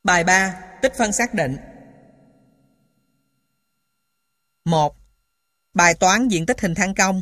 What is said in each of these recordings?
Bài 3. Tích phân xác định. 1. Bài toán diện tích hình thang cong.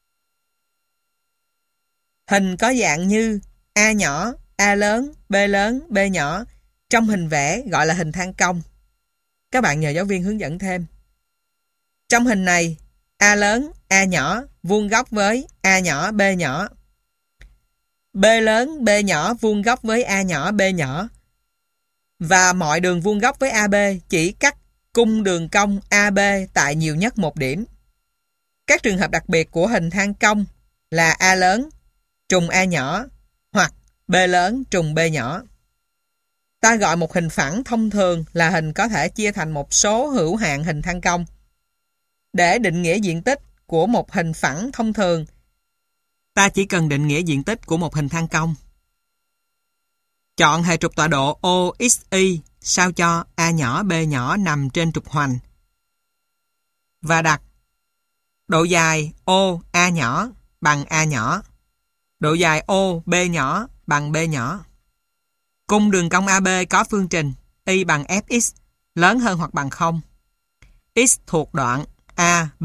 Hình có dạng như A nhỏ, A lớn, B nhỏ. Trong hình vẽ gọi là hình thang cong. Các bạn nhờ giáo viên hướng dẫn thêm. Trong hình này, A lớn, A nhỏ vuông góc với A nhỏ, B nhỏ. B lớn, B nhỏ vuông góc với A nhỏ, B nhỏ. Và mọi đường vuông góc với AB chỉ cắt cung đường cong AB tại nhiều nhất một điểm. Các trường hợp đặc biệt của hình thang cong là A lớn trùng A nhỏ hoặc B lớn trùng B nhỏ. Ta gọi một hình phẳng thông thường là hình có thể chia thành một số hữu hạn hình thang cong. Để định nghĩa diện tích của một hình phẳng thông thường, ta chỉ cần định nghĩa diện tích của một hình thang cong. Chọn hệ trục tọa độ OXY sao cho A nhỏ, B nhỏ nằm trên trục hoành và đặt độ dài OA nhỏ bằng A nhỏ, độ dài OB nhỏ bằng B nhỏ. Cung đường cong AB có phương trình y bằng Fx lớn hơn hoặc bằng 0. X thuộc đoạn AB.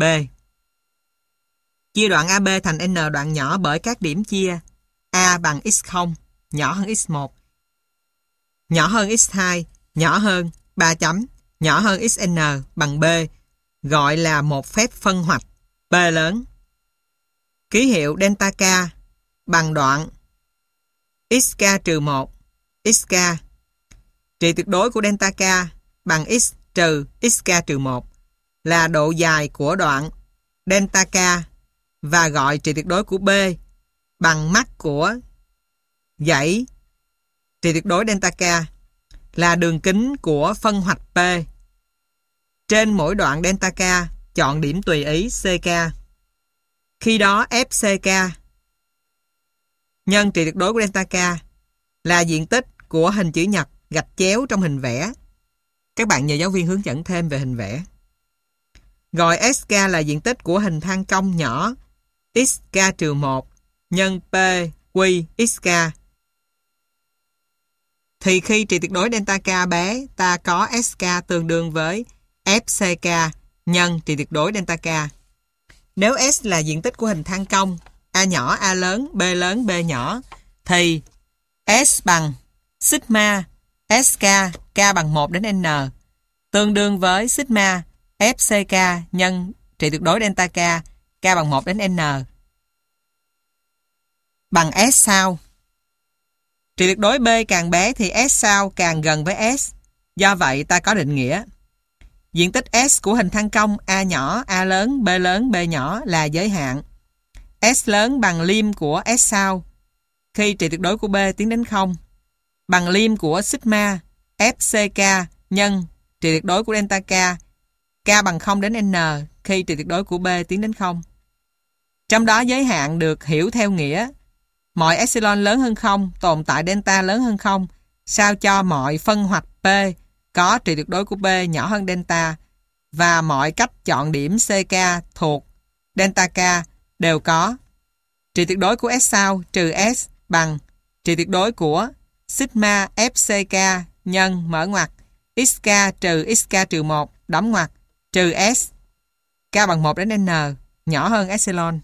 Chia đoạn AB thành N đoạn nhỏ bởi các điểm chia A bằng x0 nhỏ hơn x1, nhỏ hơn x2, nhỏ hơn 3 chấm, nhỏ hơn xn bằng B, gọi là một phép phân hoạch B lớn. Ký hiệu delta K bằng đoạn xk-1, xk. Trị tuyệt đối của delta K bằng x trừ xk-1 là độ dài của đoạn delta K và gọi trị tuyệt đối của B bằng mắt của dãy trị tuyệt đối delta K là đường kính của phân hoạch P. Trên mỗi đoạn delta K, chọn điểm tùy ý CK. Khi đó FCK nhân trị tuyệt đối của delta K là diện tích của hình chữ nhật gạch chéo trong hình vẽ. Các bạn nhờ giáo viên hướng dẫn thêm về hình vẽ. Gọi SK là diện tích của hình thang cong nhỏ XK-1 nhân P quy XK. Thì khi trị tuyệt đối delta K bé, ta có SK tương đương với FCK nhân trị tuyệt đối delta K. Nếu S là diện tích của hình thang cong A nhỏ, A lớn, B nhỏ, thì S bằng sigma SK K bằng 1 đến N tương đương với sigma FCK nhân trị tuyệt đối delta K K bằng 1 đến N bằng S sao. Trị tuyệt đối B càng bé thì S sao càng gần với S. Do vậy ta có định nghĩa diện tích S của hình thang cong A nhỏ, A lớn, B nhỏ là giới hạn. S lớn bằng lim của S sao khi trị tuyệt đối của B tiến đến 0 bằng lim của sigma FCK nhân trị tuyệt đối của delta K K bằng 0 đến N khi trị tuyệt đối của B tiến đến 0. Trong đó giới hạn được hiểu theo nghĩa mọi epsilon lớn hơn 0 tồn tại delta lớn hơn 0 sao cho mọi phân hoạch P có trị tuyệt đối của P nhỏ hơn delta và mọi cách chọn điểm CK thuộc delta K đều có trị tuyệt đối của S sao trừ S bằng trị tuyệt đối của sigma FCK nhân mở ngoặc XK trừ XK-1 đóng ngoặc trừ S K bằng 1 đến N nhỏ hơn epsilon.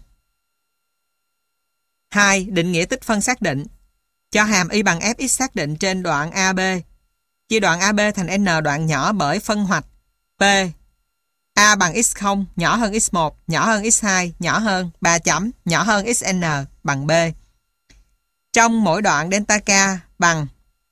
2. Định nghĩa tích phân xác định. Cho hàm y bằng Fx xác định trên đoạn AB. Chia đoạn AB thành N đoạn nhỏ bởi phân hoạch P. A bằng x0 nhỏ hơn x1, nhỏ hơn x2, nhỏ hơn 3 chấm, nhỏ hơn xn bằng B. Trong mỗi đoạn delta K bằng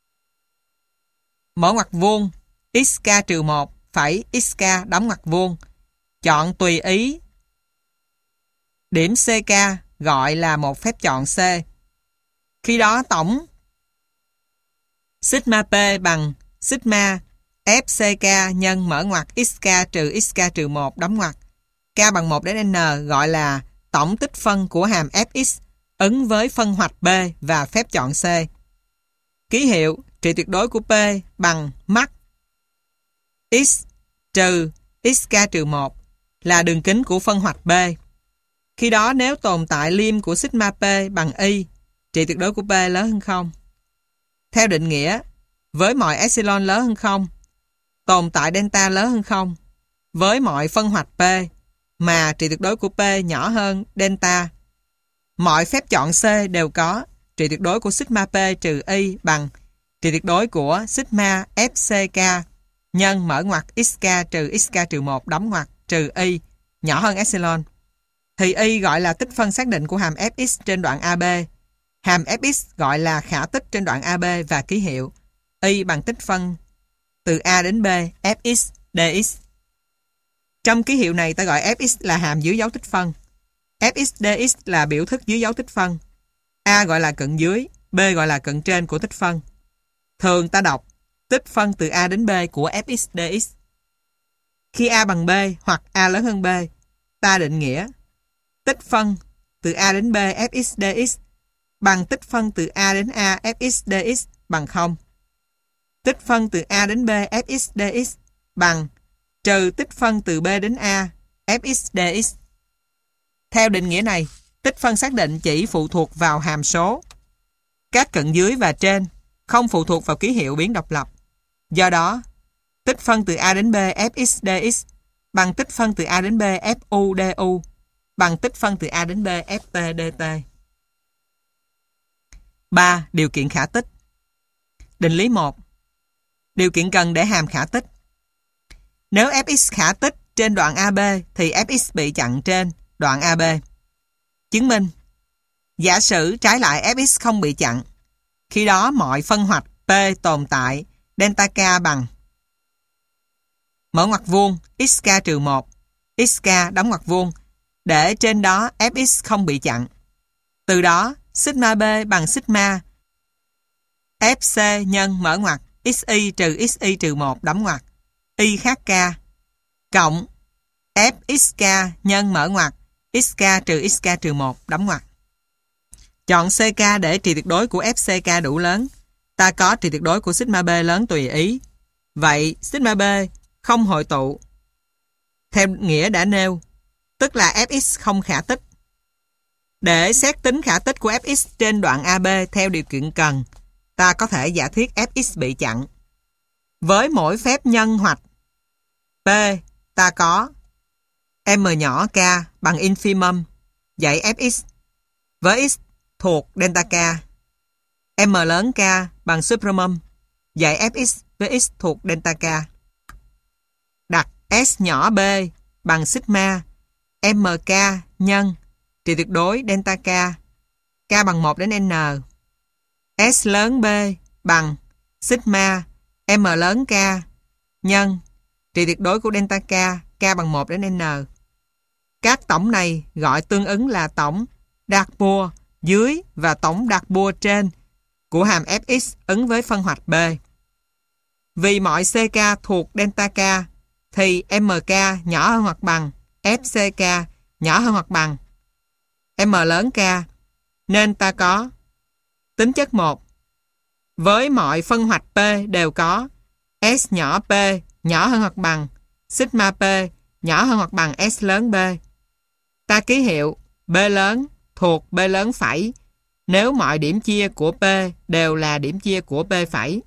mở ngoặc vuông xk-1 phẩy xk đóng ngoặc vuông. Chọn tùy ý điểm CK gọi là một phép chọn C. Khi đó tổng sigma P bằng sigma FCK nhân mở ngoặc XK trừ XK-1 đóng ngoặc. K bằng 1 đến N gọi là tổng tích phân của hàm Fx ứng với phân hoạch B và phép chọn C. Ký hiệu trị tuyệt đối của P bằng mắt X trừ XK-1 là đường kính của phân hoạch B. Khi đó nếu tồn tại lim của sigma P bằng Y, trị tuyệt đối của P lớn hơn 0. Theo định nghĩa, với mọi epsilon lớn hơn 0, tồn tại delta lớn hơn 0, với mọi phân hoạch P mà trị tuyệt đối của P nhỏ hơn delta. Mọi phép chọn C đều có trị tuyệt đối của sigma P trừ Y bằng trị tuyệt đối của sigma FCK nhân mở ngoặc XK trừ XK trừ 1 đóng ngoặc trừ Y nhỏ hơn epsilon. Thì Y gọi là tích phân xác định của hàm Fx trên đoạn AB. Hàm Fx gọi là khả tích trên đoạn AB và ký hiệu Y bằng tích phân từ A đến B Fx dx. Trong ký hiệu này ta gọi Fx là hàm dưới dấu tích phân. Fx dx là biểu thức dưới dấu tích phân. A gọi là cận dưới, B gọi là cận trên của tích phân. Thường ta đọc tích phân từ A đến B của Fx dx. Khi A bằng B hoặc A lớn hơn B, ta định nghĩa tích phân từ A đến B Fx dx bằng tích phân từ A đến A Fx dx bằng 0. Tích phân từ A đến B Fx dx bằng trừ tích phân từ B đến A Fx dx. Theo định nghĩa này, tích phân xác định chỉ phụ thuộc vào hàm số. Các cận dưới và trên không phụ thuộc vào ký hiệu biến độc lập. Do đó, tích phân từ A đến B Fx dx bằng tích phân từ A đến B Fu du bằng tích phân từ A đến B Ft dt. 3. Điều kiện khả tích. Định lý 1. Điều kiện cần để hàm khả tích. Nếu Fx khả tích trên đoạn AB thì Fx bị chặn trên đoạn AB. Chứng minh. Giả sử trái lại Fx không bị chặn. Khi đó mọi phân hoạch P tồn tại delta K bằng mở ngoặc vuông xk trừ 1 xk đóng ngoặc vuông để trên đó Fx không bị chặn. Từ đó sigma B bằng sigma Fc nhân mở ngoặc xy trừ 1 đóng ngoặc y khác K cộng Fxk nhân mở ngoặc xk trừ xk trừ 1 đóng ngoặc. Chọn CK để trị tuyệt đối của FCK đủ lớn. Ta có trị tuyệt đối của sigma B lớn tùy ý. Vậy sigma B không hội tụ theo nghĩa đã nêu, tức là Fx không khả tích. Để xét tính khả tích của Fx trên đoạn AB theo điều kiện cần, ta có thể giả thuyết Fx bị chặn. Với mỗi phép nhân hoạch P, ta có M nhỏ K bằng infimum dãy Fx với x thuộc delta K, M lớn K bằng supremum dãy Fx với x thuộc delta K. Đặt S nhỏ B bằng sigma MK nhân trị tuyệt đối delta K, K bằng 1 đến N. S lớn B bằng sigma M lớn K nhân trị tuyệt đối của delta K, K bằng 1 đến N. Các tổng này gọi tương ứng là tổng Darboux dưới và tổng Darboux trên của hàm Fx ứng với phân hoạch B. Vì mọi CK thuộc delta K thì MK nhỏ hơn hoặc bằng FCK nhỏ hơn hoặc bằng M lớn K, nên ta có tính chất 1. Với mọi phân hoạch P đều có S nhỏ P nhỏ hơn hoặc bằng sigma P nhỏ hơn hoặc bằng S lớn B. Ta ký hiệu B lớn thuộc B lớn phẩy nếu mọi điểm chia của P đều là điểm chia của P phẩy.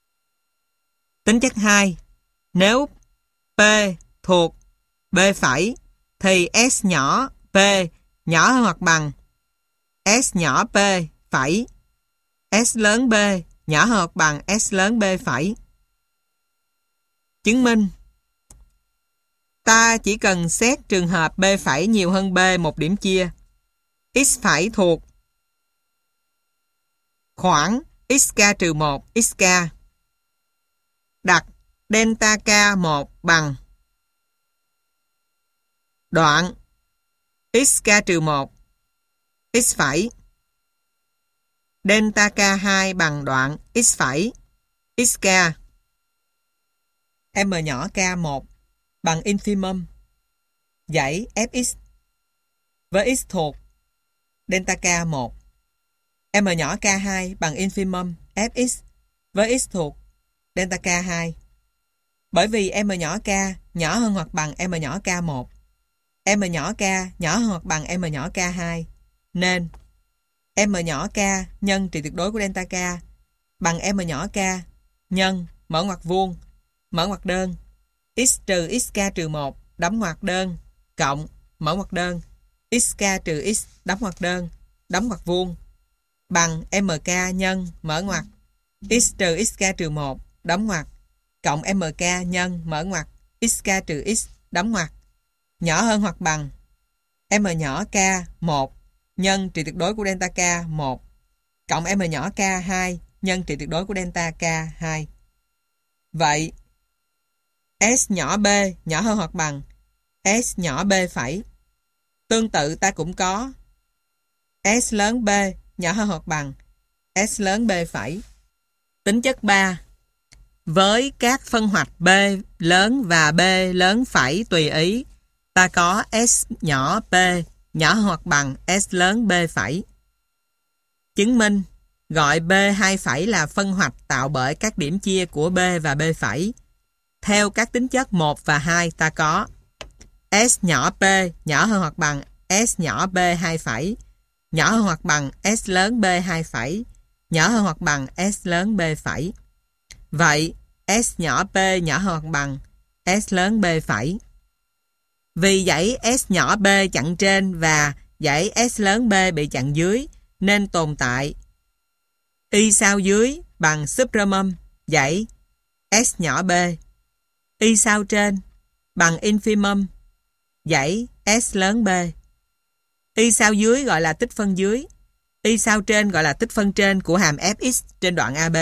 Tính chất 2. Nếu P thuộc B phẩy thì S nhỏ P nhỏ hơn hoặc bằng S nhỏ P phẩy S lớn B nhỏ hơn hoặc bằng S lớn B phẩy. Chứng minh. Ta chỉ cần xét trường hợp B phẩy nhiều hơn B một điểm chia. X phẩy thuộc khoảng xk trừ 1 xk. Đặt delta K1 bằng đoạn xk trừ 1 x phẩy. Delta K2 bằng đoạn x phẩy xk. M nhỏ K1 bằng infimum dãy Fx với x thuộc delta K1. M nhỏ K2 bằng infimum Fx với x thuộc delta K2. Bởi vì M nhỏ K nhỏ hơn hoặc bằng M nhỏ K1, M nhỏ K nhỏ hơn hoặc bằng M nhỏ K2, nên M nhỏ K nhân trị tuyệt đối của delta K bằng M nhỏ K nhân mở ngoặc vuông, mở ngoặc đơn, x trừ xk trừ 1 đóng ngoặc đơn, cộng mở ngoặc đơn, xk trừ x đóng ngoặc đơn, đóng ngoặc vuông, bằng mk nhân mở ngoặc, x trừ xk trừ 1 đóng ngoặc, cộng mk nhân mở ngoặc, xk trừ x đóng ngoặc, nhỏ hơn hoặc bằng m nhỏ k 1 nhân trị tuyệt đối của delta k 1 cộng m nhỏ k 2 nhân trị tuyệt đối của delta k 2. Vậy S nhỏ b nhỏ hơn hoặc bằng S nhỏ b phẩy. Tương tự ta cũng có S lớn b nhỏ hơn hoặc bằng S lớn b phẩy. Tính chất 3. Với các phân hoạch b lớn và b lớn phẩy tùy ý, ta có S nhỏ p nhỏ hơn hoặc bằng S lớn b phẩy. Chứng minh gọi B2 phẩy là phân hoạch tạo bởi các điểm chia của B và B phẩy. Theo các tính chất 1 và 2 ta có S nhỏ P nhỏ hơn hoặc bằng S nhỏ B2 phẩy, nhỏ hơn hoặc bằng S lớn B2 phẩy, nhỏ hơn hoặc bằng S lớn B phẩy. Vậy S nhỏ P nhỏ hơn hoặc bằng S lớn B phẩy. Vì dãy S nhỏ B chặn trên và dãy S lớn B bị chặn dưới nên tồn tại Y sao dưới bằng supremum dãy S nhỏ B, Y sao trên bằng infimum dãy S lớn B. Y sao dưới gọi là tích phân dưới, Y sao trên gọi là tích phân trên của hàm Fx trên đoạn AB.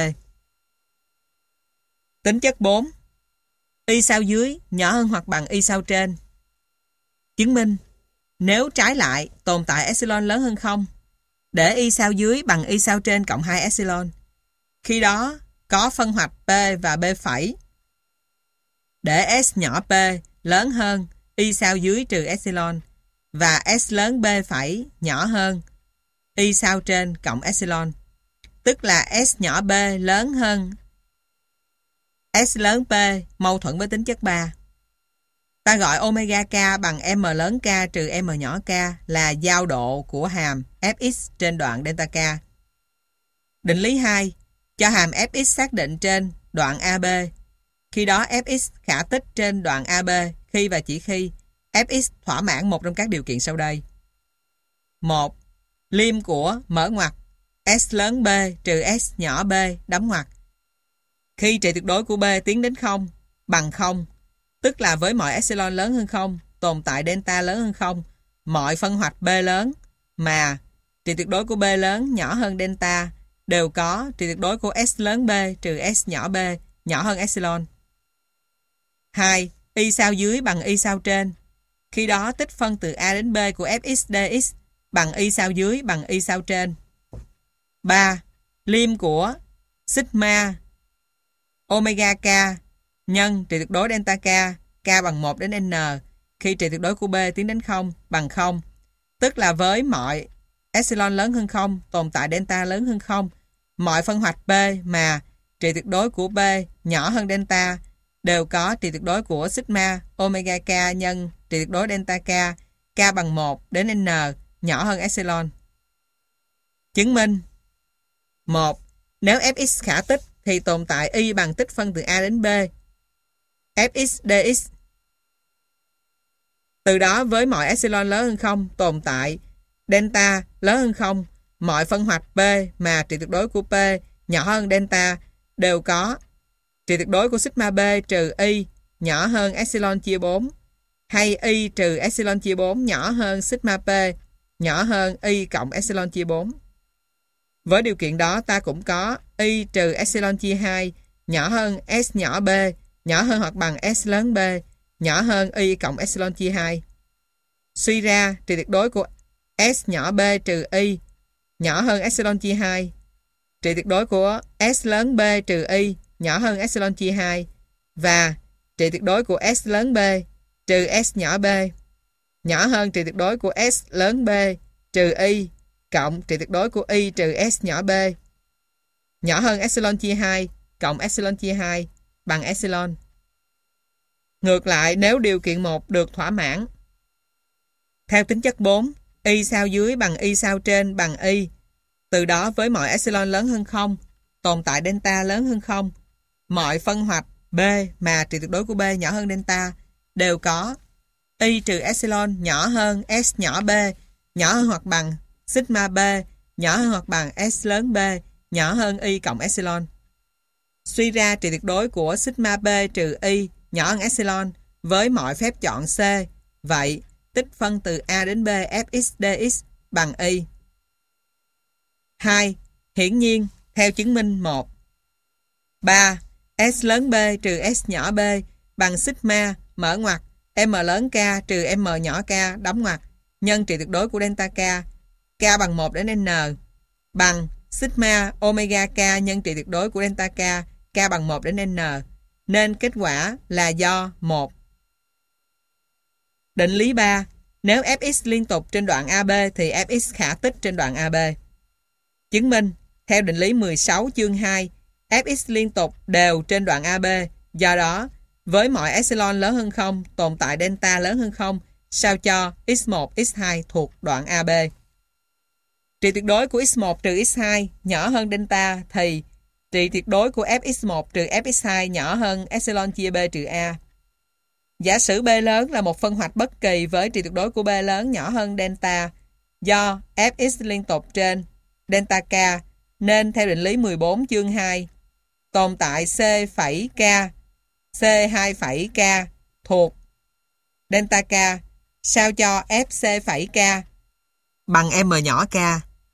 Tính chất 4. Y sao dưới nhỏ hơn hoặc bằng Y sao trên. Chứng minh nếu trái lại tồn tại epsilon lớn hơn 0, để Y sao dưới bằng Y sao trên cộng 2 epsilon. Khi đó có phân hoạch P và B phẩy. Để S nhỏ P lớn hơn Y sao dưới trừ epsilon và S lớn B phẩy nhỏ hơn Y sao trên cộng epsilon. Tức là S nhỏ B lớn hơn S lớn P mâu thuẫn với tính chất 3. Ta gọi omega k bằng M lớn K trừ M nhỏ K là giao độ của hàm Fx trên đoạn delta K. Định lý 2. Cho hàm Fx xác định trên đoạn AB. Khi đó Fx khả tích trên đoạn AB khi và chỉ khi Fx thỏa mãn một trong các điều kiện sau đây. 1. Lim của mở ngoặc S lớn B trừ S nhỏ B đóng ngoặc. Khi trị tuyệt đối của B tiến đến 0 bằng 0, tức là với mọi epsilon lớn hơn 0 tồn tại delta lớn hơn 0, mọi phân hoạch B lớn mà trị tuyệt đối của B lớn nhỏ hơn delta đều có trị tuyệt đối của S lớn B trừ S nhỏ B nhỏ hơn epsilon. 2. Y sao dưới bằng Y sao trên. Khi đó tích phân từ A đến B của Fx dx bằng Y sao dưới bằng Y sao trên. 3. Lim của sigma omega k nhân trị tuyệt đối delta k, k bằng 1 đến n, khi trị tuyệt đối của B tiến đến 0 bằng 0, tức là với mọi epsilon lớn hơn 0 tồn tại delta lớn hơn 0, mọi phân hoạch B mà trị tuyệt đối của B nhỏ hơn delta đều có trị tuyệt đối của sigma omega k nhân trị tuyệt đối delta k, k bằng 1 đến n nhỏ hơn epsilon. Chứng minh 1. Nếu Fx khả tích thì tồn tại Y bằng tích phân từ A đến B Fx dx. Từ đó với mọi epsilon lớn hơn 0 tồn tại delta lớn hơn 0, mọi phân hoạch P mà trị tuyệt đối của P nhỏ hơn delta đều có trị tuyệt đối của sigma B trừ Y nhỏ hơn epsilon chia 4 hay Y trừ epsilon chia 4 nhỏ hơn sigma P nhỏ hơn Y cộng epsilon chia 4. Với điều kiện đó ta cũng có Y trừ epsilon chia 2 nhỏ hơn S nhỏ B nhỏ hơn hoặc bằng S lớn B nhỏ hơn Y cộng epsilon chia 2. Suy ra trị tuyệt đối của S nhỏ B trừ Y nhỏ hơn epsilon chia 2, trị tuyệt đối của S lớn B trừ Y nhỏ hơn epsilon chia 2 và trị tuyệt đối của S lớn B trừ S nhỏ B nhỏ hơn trị tuyệt đối của S lớn B trừ Y cộng trị tuyệt đối của Y trừ S nhỏ B nhỏ hơn epsilon chia 2 cộng epsilon chia 2 bằng epsilon. Ngược lại, nếu điều kiện 1 được thỏa mãn, theo tính chất 4, Y sao dưới bằng Y sao trên bằng Y. Từ đó với mọi epsilon lớn hơn 0 tồn tại delta lớn hơn 0, mọi phân hoạch B mà trị tuyệt đối của B nhỏ hơn delta đều có y trừ epsilon nhỏ hơn S nhỏ B nhỏ hơn hoặc bằng sigma B nhỏ hơn hoặc bằng S lớn B nhỏ hơn y cộng epsilon. Suy ra trị tuyệt đối của sigma B trừ y nhỏ hơn epsilon với mọi phép chọn C. Vậy, tích phân từ A đến B fx dx bằng y. 2. Hiển nhiên, theo chứng minh 1. 3. S lớn B trừ S nhỏ B bằng sigma mở ngoặc M lớn K trừ M nhỏ K đóng ngoặc nhân trị tuyệt đối của delta K, K bằng 1 đến N bằng sigma omega K nhân trị tuyệt đối của delta K, K bằng 1 đến N. Nên kết quả là do 1. Định lý 3. Nếu fx liên tục trên đoạn AB thì fx khả tích trên đoạn AB. Chứng minh, theo định lý 16 chương 2, fx liên tục đều trên đoạn AB, do đó, với mọi epsilon lớn hơn 0 tồn tại delta lớn hơn 0, sao cho x1, x2 thuộc đoạn AB. Trị tuyệt đối của x1 trừ x2 nhỏ hơn delta thì trị tuyệt đối của fx1 trừ fx2 nhỏ hơn epsilon chia B trừ A. Giả sử B lớn là một phân hoạch bất kỳ với trị tuyệt đối của B lớn nhỏ hơn delta do fx liên tục trên delta K, nên theo định lý 14 chương 2, tồn tại C phẩy K, C2 phẩy K thuộc delta K, sao cho FC phẩy K bằng M nhỏ K,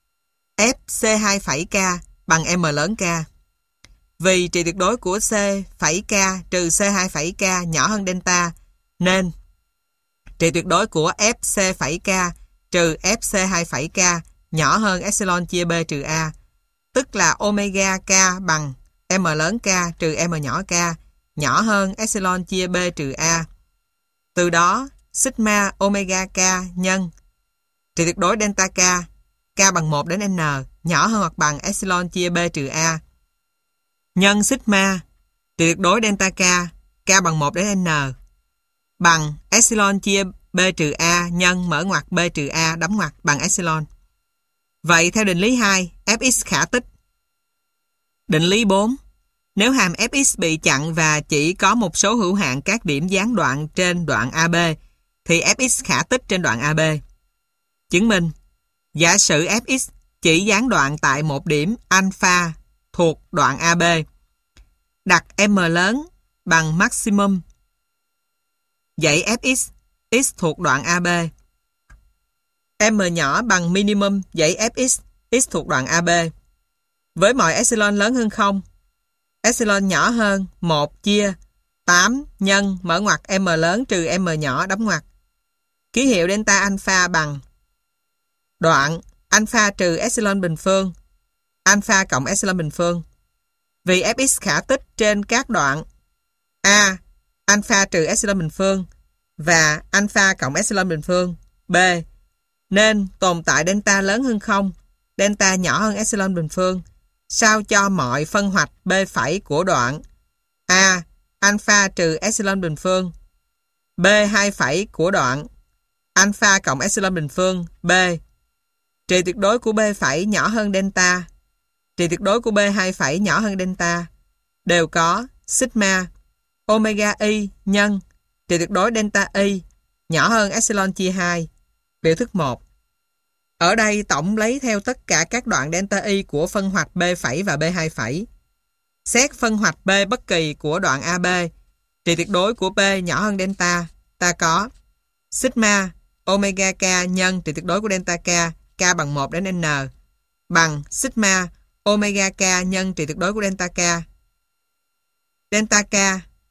FC2 phẩy K bằng M lớn K. Vì trị tuyệt đối của C phẩy K trừ C2 phẩy K nhỏ hơn delta, nên trị tuyệt đối của FC phẩy K trừ FC2 phẩy K nhỏ hơn epsilon chia B trừ A, tức là omega K bằng M lớn K trừ M nhỏ K nhỏ hơn epsilon chia B trừ A. Từ đó, sigma omega K nhân trị tuyệt đối delta K, K bằng 1 đến N nhỏ hơn hoặc bằng epsilon chia B trừ A, nhân sigma trị tuyệt đối delta K, K bằng 1 đến N bằng epsilon chia B trừ A nhân mở ngoặc B trừ A đóng ngoặc bằng epsilon. Vậy theo định lý 2, fx khả tích. Định lý 4. Nếu hàm fx bị chặn và chỉ có một số hữu hạn các điểm gián đoạn trên đoạn AB, thì fx khả tích trên đoạn AB. Chứng minh, giả sử fx chỉ gián đoạn tại một điểm alpha thuộc đoạn AB, đặt M lớn bằng maximum, dãy fx, x thuộc đoạn AB. M nhỏ bằng minimum, dãy fx, x thuộc đoạn AB. Với mọi epsilon lớn hơn 0, epsilon nhỏ hơn 1 chia 8 nhân mở ngoặc M lớn trừ M nhỏ đóng ngoặc. Ký hiệu delta alpha bằng đoạn alpha trừ epsilon bình phương, alpha cộng epsilon bình phương. Vì fx khả tích trên các đoạn A, alpha trừ epsilon bình phương và alpha cộng epsilon bình phương B, nên tồn tại delta lớn hơn 0, delta nhỏ hơn epsilon bình phương, sao cho mọi phân hoạch B phẩy của đoạn A, alpha trừ epsilon bình phương, B 2 phẩy của đoạn alpha cộng epsilon bình phương B, trị tuyệt đối của B phẩy nhỏ hơn delta, trị tuyệt đối của B 2 phẩy nhỏ hơn delta, đều có sigma omega y nhân trị tuyệt đối delta y nhỏ hơn epsilon chia 2. Biểu thức 1. Ở đây tổng lấy theo tất cả các đoạn delta y của phân hoạch B phẩy và B2 phẩy. Xét phân hoạch B bất kỳ của đoạn AB, trị tuyệt đối của B nhỏ hơn delta, ta có sigma omega K nhân trị tuyệt đối của delta K, K bằng 1 đến N, bằng sigma omega K nhân trị tuyệt đối của delta K. Delta K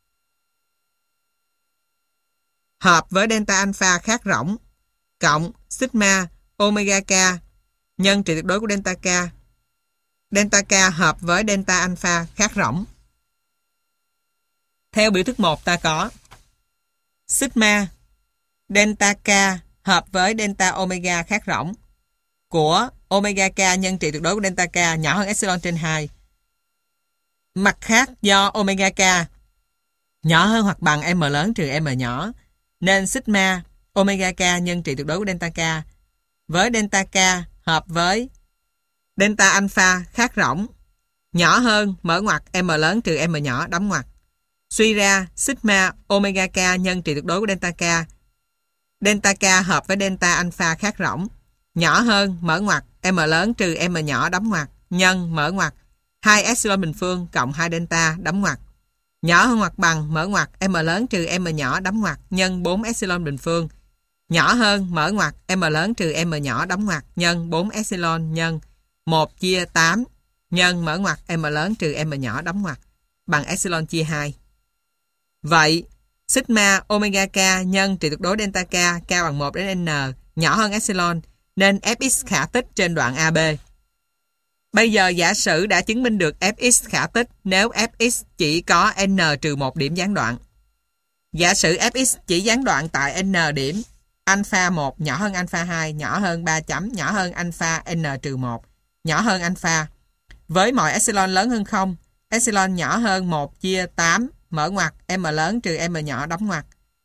hợp với delta alpha khác rỗng, cộng sigma omega K nhân trị tuyệt đối của delta K. Delta K hợp với delta alpha khác rỗng. Theo biểu thức 1 ta có sigma delta K hợp với delta omega khác rỗng của omega K nhân trị tuyệt đối của delta K nhỏ hơn epsilon trên 2. Mặt khác, do omega K nhỏ hơn hoặc bằng M lớn trừ M nhỏ, nên sigma omega K nhân trị tuyệt đối của delta K với delta K hợp với delta alpha khác rỗng nhỏ hơn mở ngoặc m lớn trừ m nhỏ đóng ngoặc. Suy ra sigma omega k nhân trị tuyệt đối của delta k. Delta k hợp với delta alpha khác rỗng. Nhỏ hơn mở ngoặc m lớn trừ m nhỏ đóng ngoặc nhân mở ngoặc 2 epsilon bình phương cộng 2 delta đóng ngoặc. Nhỏ hơn hoặc bằng mở ngoặc m lớn trừ m nhỏ đóng ngoặc nhân 4 epsilon bình phương. Nhỏ hơn mở ngoặc m lớn trừ m nhỏ đóng ngoặc nhân 4 epsilon nhân 1 chia 8 nhân mở ngoặc m lớn trừ m nhỏ đóng ngoặc bằng epsilon chia 2. Vậy, sigma omega k nhân trị tuyệt đối delta k, k bằng 1 đến n, nhỏ hơn epsilon, nên fx khả tích trên đoạn AB. Bây giờ giả sử đã chứng minh được fx khả tích nếu fx chỉ có n-1 điểm gián đoạn. Giả sử fx chỉ gián đoạn tại n điểm, alpha 1 nhỏ hơn alpha 2, nhỏ hơn 3 chấm, nhỏ hơn alpha n-1, nhỏ hơn alpha. Với mọi epsilon lớn hơn 0, epsilon nhỏ hơn 1 chia 8, mở ngoặc m lớn trừ m nhỏ đóng ngoặc.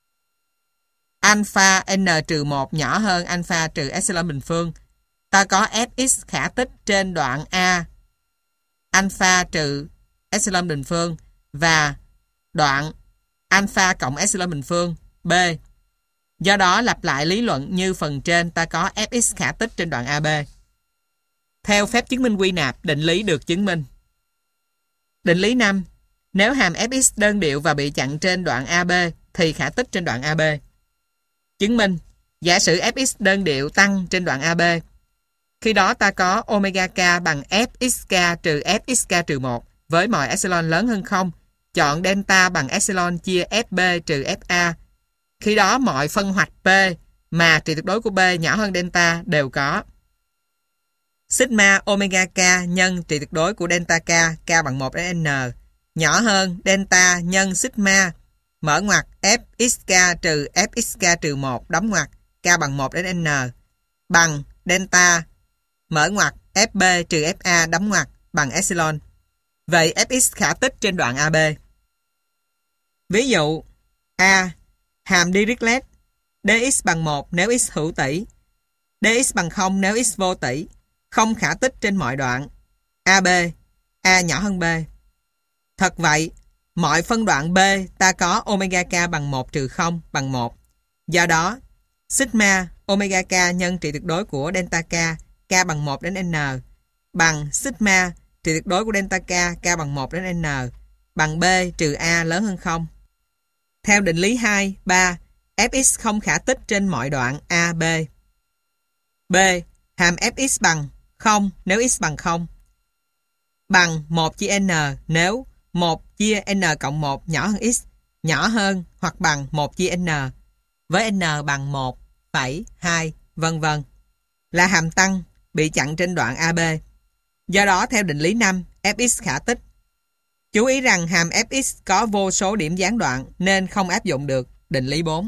Alpha n-1 nhỏ hơn alpha trừ epsilon bình phương. Ta có fx khả tích trên đoạn A alpha trừ epsilon bình phương và đoạn alpha cộng epsilon bình phương B. Do đó lặp lại lý luận như phần trên, ta có fx khả tích trên đoạn AB. Theo phép chứng minh quy nạp, định lý được chứng minh. Định lý 5. Nếu hàm fx đơn điệu và bị chặn trên đoạn AB thì khả tích trên đoạn AB. Chứng minh, giả sử fx đơn điệu tăng trên đoạn AB. Khi đó ta có omega k bằng fxk trừ fxk trừ 1 với mọi epsilon lớn hơn 0. Chọn delta bằng epsilon chia fb trừ fa. Khi đó mọi phân hoạch P mà trị tuyệt đối của B nhỏ hơn delta đều có. Sigma omega k nhân trị tuyệt đối của delta k, k bằng 1 đến n, nhỏ hơn delta nhân sigma mở ngoặc fxk trừ fxk trừ 1 đóng ngoặc k bằng 1 đến n bằng delta mở ngoặc fb trừ fa đóng ngoặc bằng epsilon. Vậy fx khả tích trên đoạn AB. Ví dụ A. Hàm Dirichlet dx bằng 1 nếu x hữu tỷ, dx bằng 0 nếu x vô tỷ, không khả tích trên mọi đoạn AB, A nhỏ hơn B. Thật vậy, mọi phân đoạn B ta có omega k bằng 1 trừ 0 bằng 1. Do đó, sigma omega k nhân trị tuyệt đối của delta k, k bằng 1 đến n, bằng sigma trị tuyệt đối của delta k, k bằng 1 đến n, bằng B trừ A lớn hơn 0. Theo định lý 2, 3, fx không khả tích trên mọi đoạn A, B. B. Hàm fx bằng 0 nếu x bằng 0, bằng 1 chia n nếu 1 chia n cộng 1 nhỏ hơn x, nhỏ hơn hoặc bằng 1 chia n, với n bằng 1,2, vân vân, là hàm tăng bị chặn trên đoạn AB. Do đó theo định lý 5, fx khả tích. Chú ý rằng hàm fx có vô số điểm gián đoạn nên không áp dụng được định lý 4.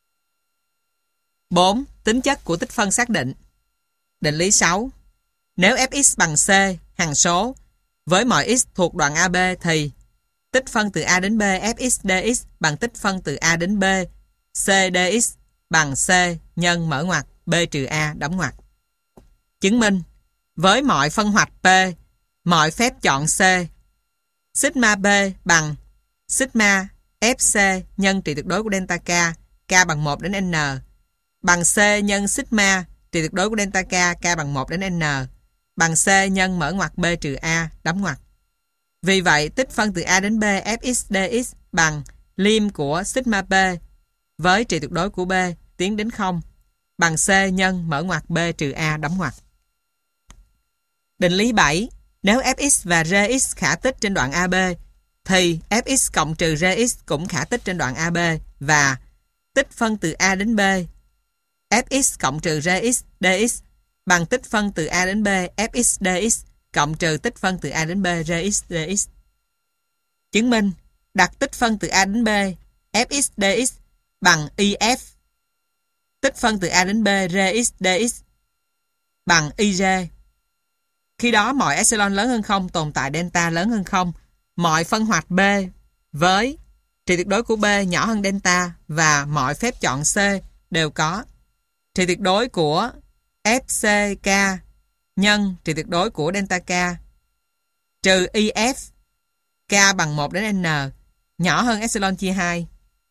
4. Tính chất của tích phân xác định. Định lý 6. Nếu fx bằng c hằng số với mọi x thuộc đoạn AB thì tích phân từ A đến B fx dx bằng tích phân từ A đến B c dx bằng c nhân mở ngoặc B trừ A đóng ngoặc. Chứng minh, với mọi phân hoạch P, mọi phép chọn C, sigma B bằng sigma fc nhân trị tuyệt đối của delta k, k bằng 1 đến n, bằng c nhân sigma trị tuyệt đối của delta k, k bằng 1 đến n, bằng c nhân mở ngoặc B trừ A đóng ngoặc. Vì vậy, tích phân từ A đến B fx dx bằng lim của sigma B với trị tuyệt đối của B tiến đến 0 bằng c nhân mở ngoặc B trừ A đóng ngoặc. Định lý 7. Nếu fx và rx khả tích trên đoạn AB thì fx cộng trừ rx cũng khả tích trên đoạn AB và tích phân từ A đến B fx cộng trừ rx dx bằng tích phân từ A đến B fx dx cộng trừ tích phân từ A đến B rx dx. Chứng minh, đặt tích phân từ A đến B fx dx bằng if, tích phân từ A đến B rx dx bằng ij. Khi đó mọi epsilon lớn hơn 0 tồn tại delta lớn hơn 0, mọi phân hoạch B với trị tuyệt đối của B nhỏ hơn delta và mọi phép chọn C đều có. Trị tuyệt đối của fck nhân trị tuyệt đối của delta k trừ IF K bằng 1 đến N nhỏ hơn epsilon chia 2.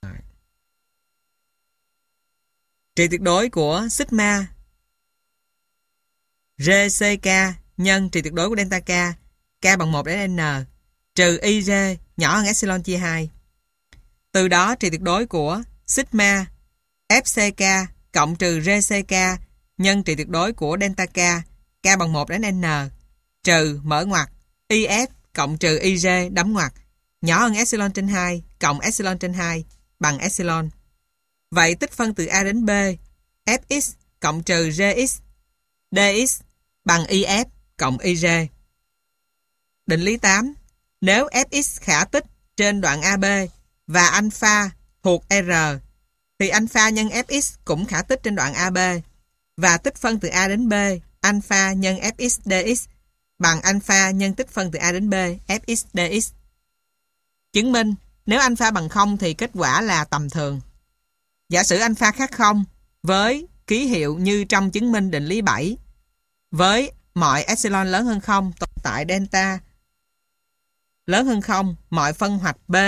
Trị tuyệt đối của sigma RCK nhân trị tuyệt đối của delta K K bằng 1 đến N trừ IR nhỏ hơn epsilon chia 2. Từ đó trị tuyệt đối của sigma FCK cộng trừ RCK nhân trị tuyệt đối của delta K K bằng 1 đến N trừ mở ngoặc IF cộng trừ IR đóng ngoặc nhỏ hơn epsilon trên 2 cộng epsilon trên 2 bằng epsilon. Vậy tích phân từ A đến B Fx cộng trừ Gx dx bằng IF cộng IR. Định lý 8. Nếu Fx khả tích trên đoạn AB và alpha thuộc R thì alpha nhân Fx cũng khả tích trên đoạn AB và tích phân từ A đến B alpha nhân Fx dx bằng alpha nhân tích phân từ A đến B Fx dx. Chứng minh nếu alpha bằng 0 thì kết quả là tầm thường. Giả sử alpha khác 0 với ký hiệu như trong chứng minh định lý 7 với mọi epsilon lớn hơn 0 tồn tại delta lớn hơn 0 mọi phân hoạch B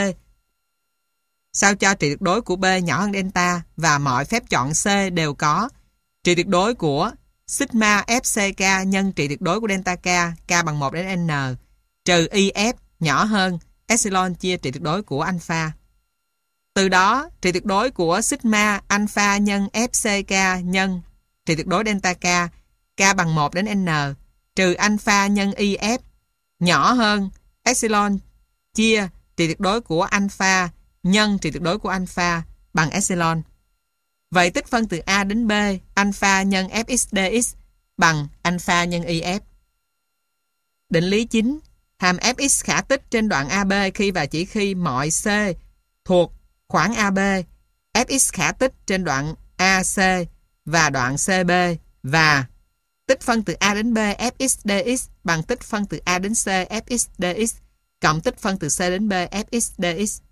sao cho trị tuyệt đối của B nhỏ hơn delta và mọi phép chọn C đều có. Trị tuyệt đối của sigma FCK nhân trị tuyệt đối của delta K K bằng 1 đến N trừ IF nhỏ hơn epsilon chia trị tuyệt đối của alpha. Từ đó, trị tuyệt đối của sigma alpha nhân FCK nhân trị tuyệt đối delta K K bằng 1 đến N trừ alpha nhân IF nhỏ hơn epsilon chia trị tuyệt đối của alpha nhân trị tuyệt đối của alpha bằng epsilon. Vậy tích phân từ A đến B alpha nhân Fx dx bằng alpha nhân IF. Định lý 9. Hàm Fx khả tích trên đoạn AB khi và chỉ khi mọi C thuộc khoảng AB, Fx khả tích trên đoạn AC và đoạn CB và tích phân từ A đến B Fx dx bằng tích phân từ A đến C Fx dx cộng tích phân từ C đến B Fx dx.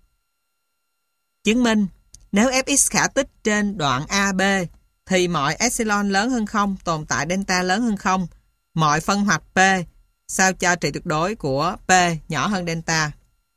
Chứng minh nếu Fx khả tích trên đoạn AB thì mọi epsilon lớn hơn 0 tồn tại delta lớn hơn 0 mọi phân hoạch P sao cho trị tuyệt đối của P nhỏ hơn delta.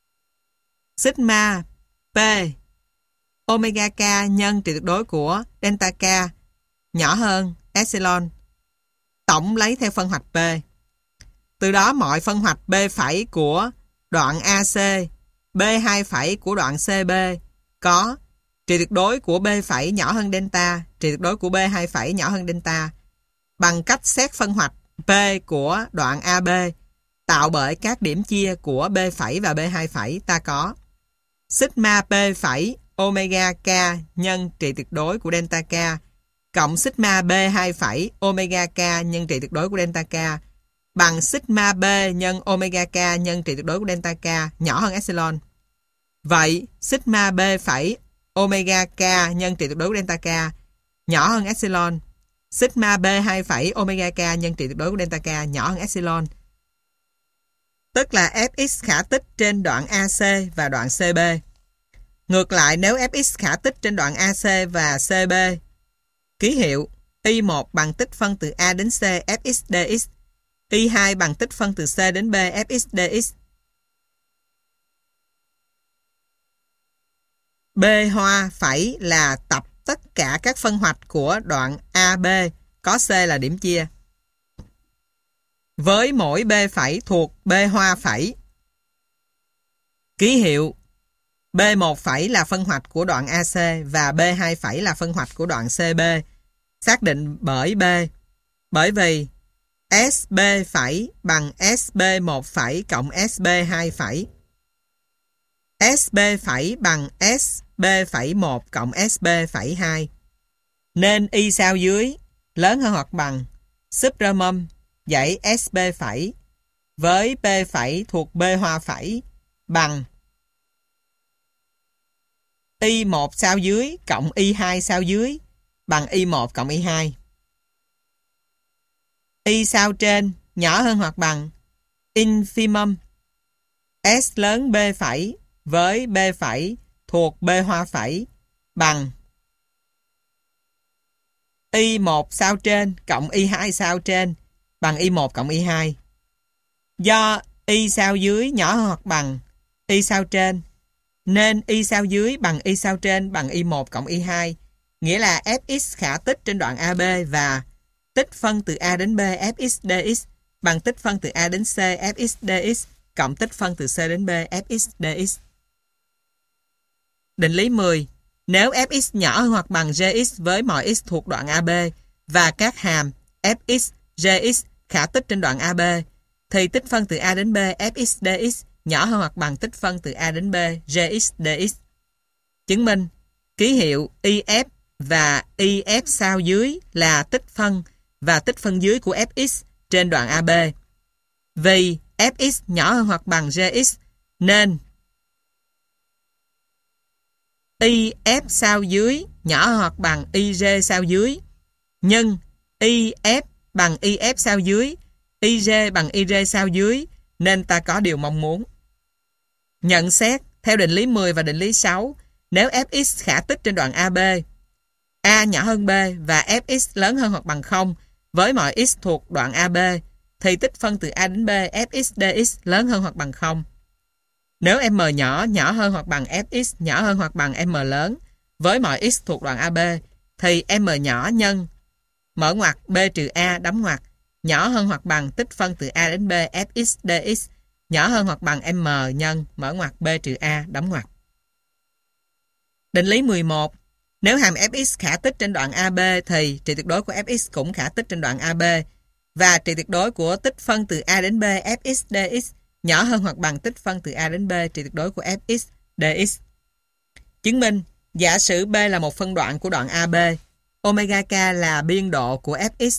Sigma P omega K nhân trị tuyệt đối của delta K nhỏ hơn epsilon tổng lấy theo phân hoạch P. Từ đó mọi phân hoạch B' của đoạn AC, B2' của đoạn CB có trị tuyệt đối của B' nhỏ hơn delta, trị tuyệt đối của B2' nhỏ hơn delta bằng cách xét phân hoạch P của đoạn AB tạo bởi các điểm chia của B' và B2' ta có sigma P' omega K nhân trị tuyệt đối của delta K cộng sigma B2' omega K nhân trị tuyệt đối của delta K bằng sigma B nhân omega K nhân trị tuyệt đối của delta K nhỏ hơn epsilon. Vậy sigma B' omega K nhân trị tuyệt đối của delta K nhỏ hơn epsilon. Sigma B2' omega K nhân trị tuyệt đối của delta K nhỏ hơn epsilon. Tức là Fx khả tích trên đoạn AC và đoạn CB. Ngược lại nếu Fx khả tích trên đoạn AC và CB, ký hiệu Y1 bằng tích phân từ A đến C Fx dx, Y2 bằng tích phân từ C đến B Fx dx. B hoa phẩy là tập tất cả các phân hoạch của đoạn AB có C là điểm chia. Với mỗi B phẩy thuộc B hoa phẩy, ký hiệu B1 phẩy là phân hoạch của đoạn AC và B2 phẩy là phân hoạch của đoạn CB, xác định bởi B. Bởi vì SB phẩy bằng SB1 phẩy cộng SB2 phẩy. SB phẩy bằng SB phẩy 1 cộng SB phẩy 2. Nên Y sao dưới lớn hơn hoặc bằng supremum dãy SB phẩy với B phẩy thuộc B hoa phẩy bằng Y1 sao dưới cộng Y2 sao dưới bằng Y1 cộng Y2. Y sao trên nhỏ hơn hoặc bằng infimum S lớn B phẩy với B phẩy thuộc B hoa phẩy bằng Y1 sao trên cộng Y2 sao trên bằng Y1 cộng Y2. Do y sao dưới nhỏ hơn hoặc bằng y sao trên, nên y sao dưới bằng y sao trên bằng y1 cộng y2, nghĩa là fx khả tích trên đoạn AB và tích phân từ A đến B fx dx bằng tích phân từ A đến C fx dx cộng tích phân từ C đến B fx dx. Định lý 10. Nếu fx nhỏ hơn hoặc bằng gx với mọi x thuộc đoạn AB và các hàm fx, gx khả tích trên đoạn AB, thì tích phân từ A đến B fx dx nhỏ hơn hoặc bằng tích phân từ A đến B gx dx. Chứng minh ký hiệu if và if sao dưới là tích phân và tích phân dưới của fx trên đoạn AB. Vì fx nhỏ hơn hoặc bằng gx nên if sao dưới nhỏ hơn hoặc bằng ij sao dưới nhân if bằng if sao dưới, ij bằng ij sao dưới, nên ta có điều mong muốn. Nhận xét theo định lý 10 và định lý 6, nếu fx khả tích trên đoạn AB, A nhỏ hơn B và fx lớn hơn hoặc bằng 0 với mọi x thuộc đoạn AB, thì tích phân từ A đến B fx dx lớn hơn hoặc bằng 0. Nếu m nhỏ hơn hoặc bằng fx nhỏ hơn hoặc bằng m lớn với mọi x thuộc đoạn AB, thì m nhỏ nhân mở ngoặc b trừ a đóng ngoặc nhỏ hơn hoặc bằng tích phân từ A đến B fx dx nhỏ hơn hoặc bằng m nhân mở ngoặc b trừ a đóng ngoặc. Định lý 11. Nếu hàm fx khả tích trên đoạn AB thì trị tuyệt đối của fx cũng khả tích trên đoạn AB và trị tuyệt đối của tích phân từ A đến B fx dx nhỏ hơn hoặc bằng tích phân từ A đến B trị tuyệt đối của fx dx. Chứng minh giả sử B là một phân đoạn của đoạn AB, omega k là biên độ của fx.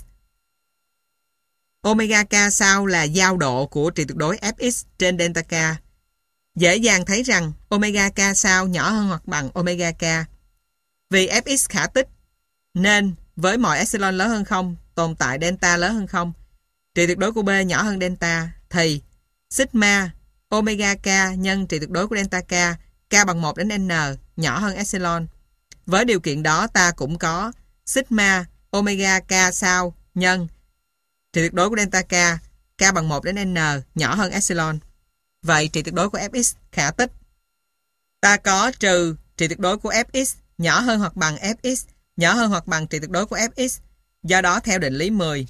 Omega k sau là giao độ của trị tuyệt đối fx trên delta k. Dễ dàng thấy rằng omega k sau nhỏ hơn hoặc bằng omega k. Vì fx khả tích nên với mọi epsilon lớn hơn 0 tồn tại delta lớn hơn 0, trị tuyệt đối của B nhỏ hơn delta, thì sigma omega k nhân trị tuyệt đối của delta k, k bằng 1 đến n nhỏ hơn epsilon. Với điều kiện đó ta cũng có sigma omega k sau nhân trị tuyệt đối của delta k, k bằng 1 đến n nhỏ hơn epsilon. Vậy trị tuyệt đối của fx khả tích. Ta có trừ trị tuyệt đối của fx nhỏ hơn hoặc bằng fx nhỏ hơn hoặc bằng trị tuyệt đối của fx. Do đó theo định lý 10,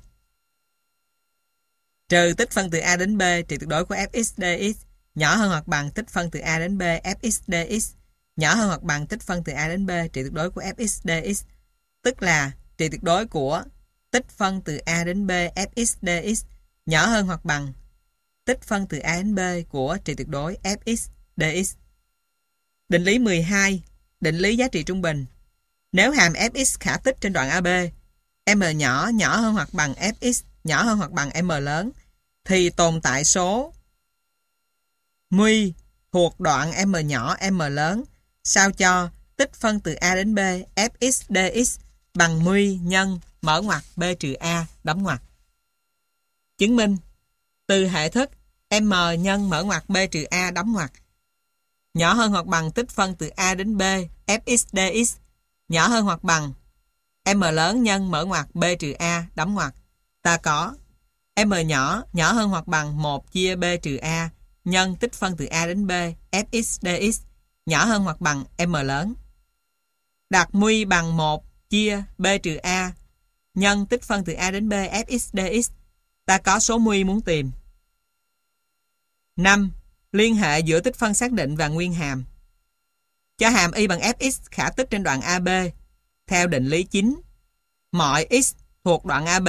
trừ tích phân từ A đến B trị tuyệt đối của fx dx nhỏ hơn hoặc bằng tích phân từ A đến B fx dx nhỏ hơn hoặc bằng tích phân từ A đến B trị tuyệt đối của fx dx, tức là trị tuyệt đối của tích phân từ A đến B fx dx nhỏ hơn hoặc bằng tích phân từ A đến B của trị tuyệt đối fx dx. Định lý 12. Định lý giá trị trung bình. Nếu hàm fx khả tích trên đoạn AB, m nhỏ hơn hoặc bằng fx nhỏ hơn hoặc bằng m lớn, thì tồn tại số μ thuộc đoạn m nhỏ m lớn sao cho tích phân từ A đến B fx dx bằng μ nhân mở ngoặc b trừ a đóng ngoặc. Chứng minh từ hệ thức m nhân mở ngoặc b trừ a đóng ngoặc nhỏ hơn hoặc bằng tích phân từ A đến B fx dx nhỏ hơn hoặc bằng m lớn nhân mở ngoặc b trừ a đóng ngoặc, ta có m nhỏ hơn hoặc bằng 1 chia b trừ a nhân tích phân từ A đến B fx dx nhỏ hơn hoặc bằng m lớn. Đặt μ bằng 1 chia b trừ a nhân tích phân từ A đến B fx dx, ta có số μ muốn tìm. 5. Liên hệ giữa tích phân xác định và nguyên hàm. Cho hàm y bằng fx khả tích trên đoạn AB, theo định lý 9, mọi x thuộc đoạn AB,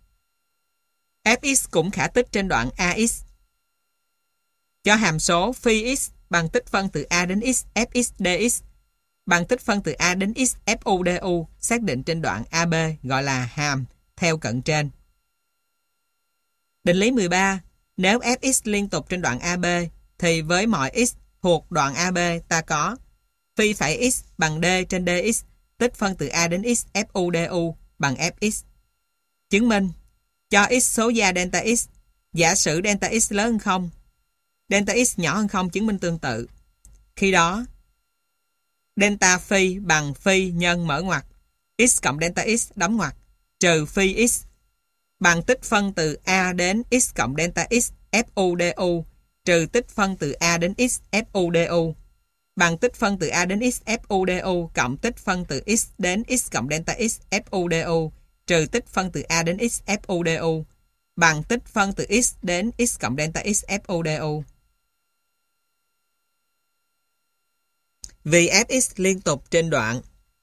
fx cũng khả tích trên đoạn AX. Cho hàm số phi x bằng tích phân từ A đến x fx dx bằng tích phân từ A đến x fu du xác định trên đoạn AB gọi là hàm theo cận trên. Định lý 13. Nếu fx liên tục trên đoạn AB thì với mọi x thuộc đoạn AB ta có phi phẩy x bằng d trên dx tích phân từ A đến x fu du bằng fx. Chứng minh cho x số gia delta x, giả sử delta x lớn hơn 0, delta x nhỏ hơn 0 chứng minh tương tự. Khi đó delta phi bằng phi nhân mở ngoặc x cộng delta x đóng ngoặc trừ phi x bằng tích phân từ A đến x cộng delta x fu du trừ tích phân từ A đến X FUDU bằng tích phân từ A đến X FUDU cộng tích phân từ X đến X cộng delta X FUDU trừ tích phân từ A đến X FUDU bằng tích phân từ X đến X cộng delta X FUDU. Vì Fx liên tục trên đoạn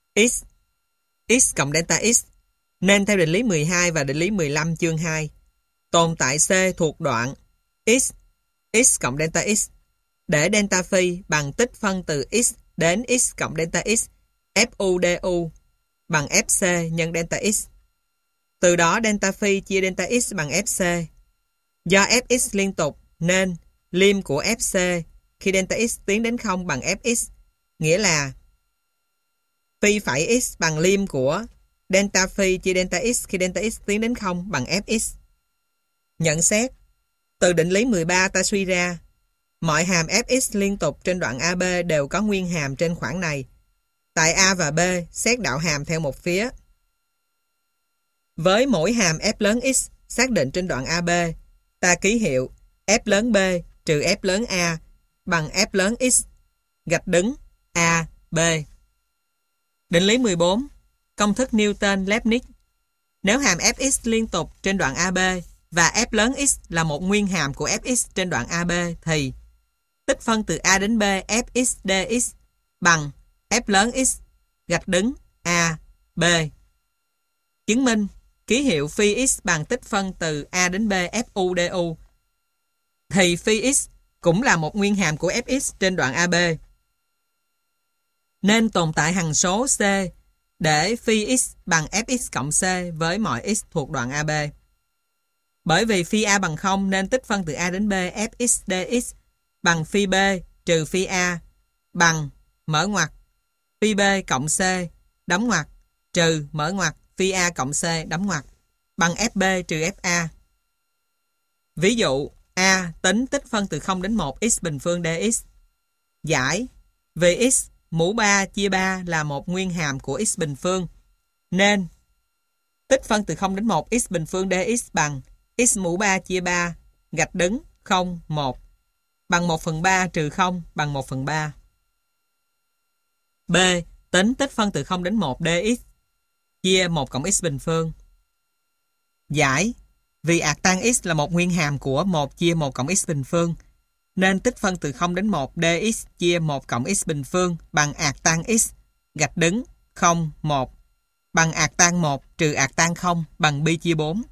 X cộng delta X nên theo định lý 12 và định lý 15 chương 2 tồn tại C thuộc đoạn X cộng delta X để delta phi bằng tích phân từ X đến X cộng delta X FUDU bằng FC nhân delta X. Từ đó delta phi chia delta X bằng FC. Do Fx liên tục nên lim của FC khi delta X tiến đến 0 bằng Fx, nghĩa là phi phẩy X bằng lim của delta phi chia delta X khi delta X tiến đến 0 bằng Fx. Nhận xét, từ định lý 13 ta suy ra mọi hàm Fx liên tục trên đoạn AB đều có nguyên hàm trên khoảng này. Tại A và B, xét đạo hàm theo một phía. Với mỗi hàm F lớn X xác định trên đoạn AB, ta ký hiệu F lớn B trừ F lớn A bằng F lớn X, gạch đứng A, B. Định lý 14, công thức Newton-Leibniz. Nếu hàm Fx liên tục trên đoạn AB và F lớn X là một nguyên hàm của Fx trên đoạn AB thì tích phân từ A đến B Fx dx bằng F lớn X, gạch đứng A, B. Chứng minh ký hiệu phi X bằng tích phân từ A đến B FUDU thì phi X cũng là một nguyên hàm của Fx trên đoạn AB. Nên tồn tại hằng số C để phi X bằng Fx cộng C với mọi X thuộc đoạn AB. Bởi vì phi A bằng 0 nên tích phân từ A đến B Fx dx bằng phi B trừ phi A bằng mở ngoặc phi B cộng C đóng ngoặc trừ mở ngoặc phi A cộng C đóng ngoặc bằng FB trừ FA. Ví dụ A tính tích phân từ 0 đến 1 x bình phương dx. Giải vì x mũ 3 chia 3 là một nguyên hàm của x bình phương nên tích phân từ 0 đến 1 x bình phương dx bằng x mũ 3 chia 3 gạch đứng 0, 1 bằng 1/3 trừ 0 bằng 1/3. B. Tính tích phân từ 0 đến 1 dx chia 1 cộng x bình phương. Giải vì ạc tan x là một nguyên hàm của 1 chia 1 cộng x bình phương nên tích phân từ 0 đến 1 dx chia 1 cộng x bình phương bằng ạc tan x gạch đứng 0, 1 bằng ạc tan 1 trừ ạc tan 0 bằng pi chia 4.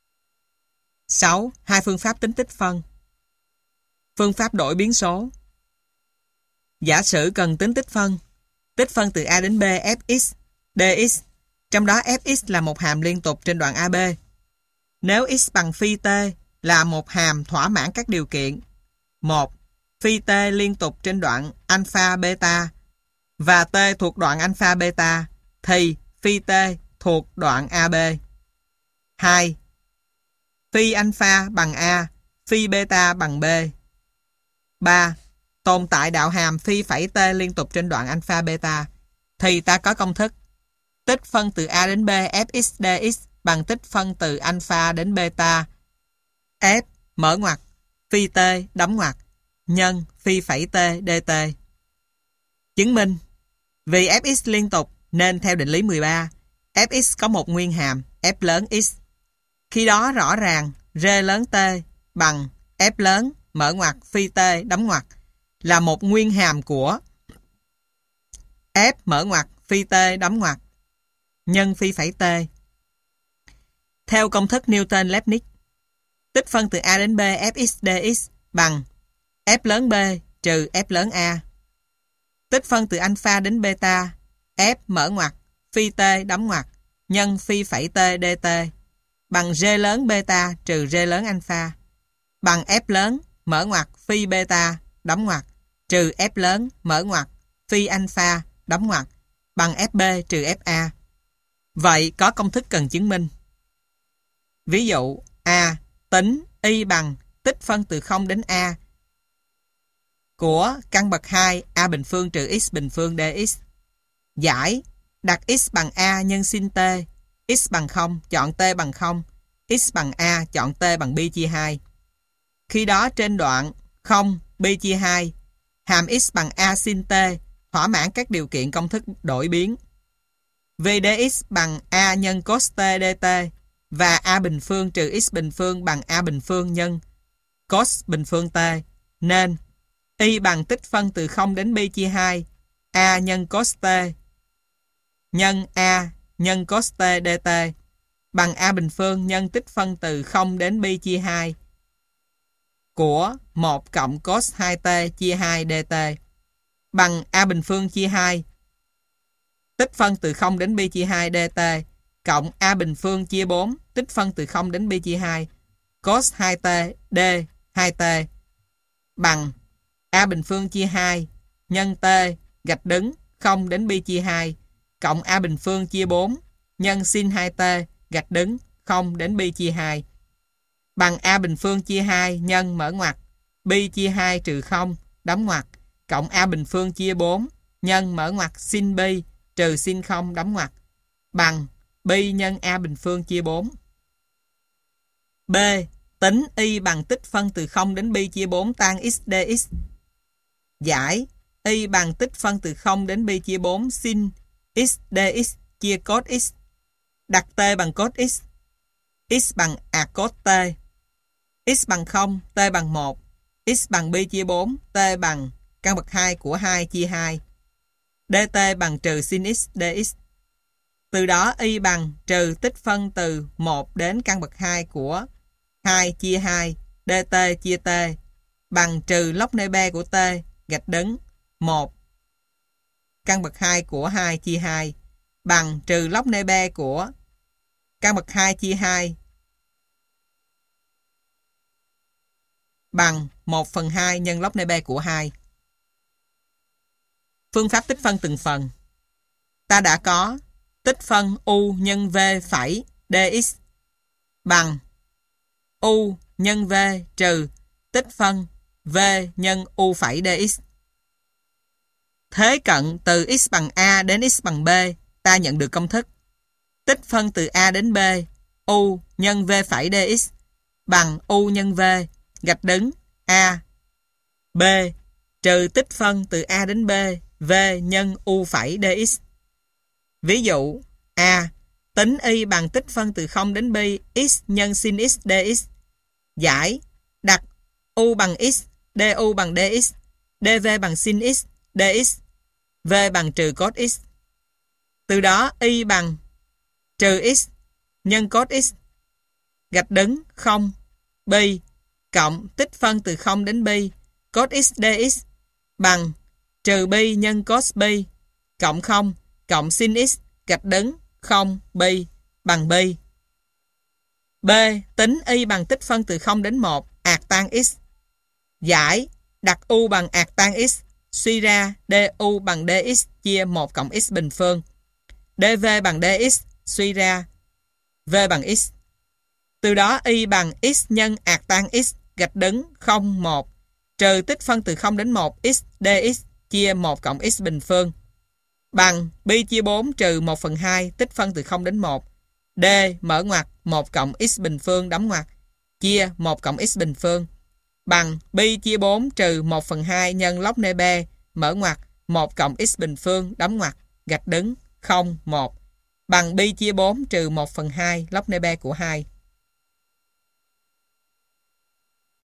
6. Hai phương pháp tính tích phân. Phương pháp đổi biến số. Giả sử cần tính tích phân từ A đến B Fx dx, trong đó Fx là một hàm liên tục trên đoạn AB. Nếu x bằng phi t là một hàm thỏa mãn các điều kiện: 1. Phi t liên tục trên đoạn alpha beta và t thuộc đoạn alpha beta thì phi t thuộc đoạn AB. 2. Phi alpha bằng A, phi beta bằng B. 3. Tồn tại đạo hàm phi phẩy t liên tục trên đoạn alpha beta thì ta có công thức tích phân từ A đến B Fx dx bằng tích phân từ alpha đến beta F mở ngoặc phi t đóng ngoặc nhân phi phẩy t dt. Chứng minh vì Fx liên tục nên theo định lý 13 Fx có một nguyên hàm F lớn X. Khi đó rõ ràng R lớn T bằng F lớn mở ngoặc phi T đóng ngoặc là một nguyên hàm của F mở ngoặc phi T đóng ngoặc nhân phi phẩy T. Theo công thức Newton-Leibniz, tích phân từ A đến B Fx dx bằng F lớn B trừ F lớn A. Tích phân từ alpha đến beta F mở ngoặc phi T đóng ngoặc nhân phi phẩy T dt bằng G lớn beta trừ G lớn alpha bằng F lớn mở ngoặc phi beta đóng ngoặc trừ F lớn mở ngoặc phi alpha đóng ngoặc bằng FB trừ FA. Vậy có công thức cần chứng minh. Ví dụ A tính y bằng tích phân từ 0 đến A của căn bậc 2 A bình phương trừ x bình phương dx. Giải đặt x bằng A nhân sin t, x bằng 0 chọn t bằng 0, x bằng A chọn t bằng pi chia 2. Khi đó trên đoạn không, pi chia 2. Hàm x bằng a sin t thỏa mãn các điều kiện công thức đổi biến. Vì dx bằng a nhân cos t dt và a bình phương trừ x bình phương bằng a bình phương nhân cos bình phương t, nên y bằng tích phân từ 0 đến pi chia 2 a nhân cos t nhân a nhân cos t dt bằng a bình phương nhân tích phân từ 0 đến pi chia 2 của 1 cộng cos 2t chia 2 dt bằng a bình phương chia 2 tích phân từ 0 đến pi chia 2 dt cộng a bình phương chia 4 tích phân từ 0 đến pi chia 2 cos 2t d 2t bằng a bình phương chia 2 nhân t gạch đứng 0 đến pi chia 2 cộng a bình phương chia 4 nhân sin 2t gạch đứng 0 đến pi chia 2 bằng a bình phương chia 2 nhân mở ngoặc pi chia 2 trừ 0 đóng ngoặc cộng a bình phương chia 4 nhân mở ngoặc sin pi trừ sin 0 đóng ngoặc bằng pi nhân a bình phương chia 4. B. Tính y bằng tích phân từ 0 đến pi chia 4 tan x dx. Giải y bằng tích phân từ 0 đến pi chia 4 sin x dx chia cos x. Đặt t bằng cos x bằng ạc cos t, x bằng 0, t bằng 1, x bằng pi chia 4, t bằng căn bậc 2 của 2 chia 2. dt bằng trừ sin x dx. Từ đó y bằng trừ tích phân từ 1 đến căn bậc 2 của 2 chia 2 dt chia t bằng trừ log nê be của t gạch đứng 1 căn bậc 2 của 2 chia 2 bằng trừ log nê be của căn bậc 2 chia 2 bằng 1/2 nhân log nê be của 2. Phương pháp tích phân từng phần. Ta đã có tích phân u nhân v phẩy dx bằng u nhân v trừ tích phân v nhân u phẩy dx. Thế cận từ x bằng a đến x bằng b, ta nhận được công thức tích phân từ a đến b u nhân v phẩy dx bằng u nhân v gạch đứng a b trừ tích phân từ a đến b v nhân u phẩy dx. Ví dụ a tính y bằng tích phân từ 0 đến pi x nhân sin x dx. Giải đặt u bằng x, du bằng dx, dv bằng sin x dx, v bằng trừ cos x. Từ đó y bằng trừ x nhân cos x gạch đứng 0 pi cộng tích phân từ 0 đến pi cos x dx bằng trừ pi nhân cos pi cộng 0 cộng sin x gạch đứng 0 pi bằng pi. B. Tính y bằng tích phân từ 0 đến 1 ạc tan x. Giải đặt u bằng ạc tan x, suy ra du bằng dx chia 1 cộng x bình phương. dv bằng dx, suy ra v bằng x. Từ đó y bằng x nhân ạc tan x gạch đứng 0, 1 trừ tích phân từ 0 đến 1 x dx chia 1 cộng x bình phương bằng pi chia 4 trừ 1/2 tích phân từ 0 đến 1 d mở ngoặc 1 cộng x bình phương đóng ngoặc chia 1 cộng x bình phương bằng pi chia 4 trừ 1/2 nhân log nê be mở ngoặc 1 cộng x bình phương đóng ngoặc gạch đứng 0, 1 bằng pi chia 4 trừ 1/2 log nê be của 2.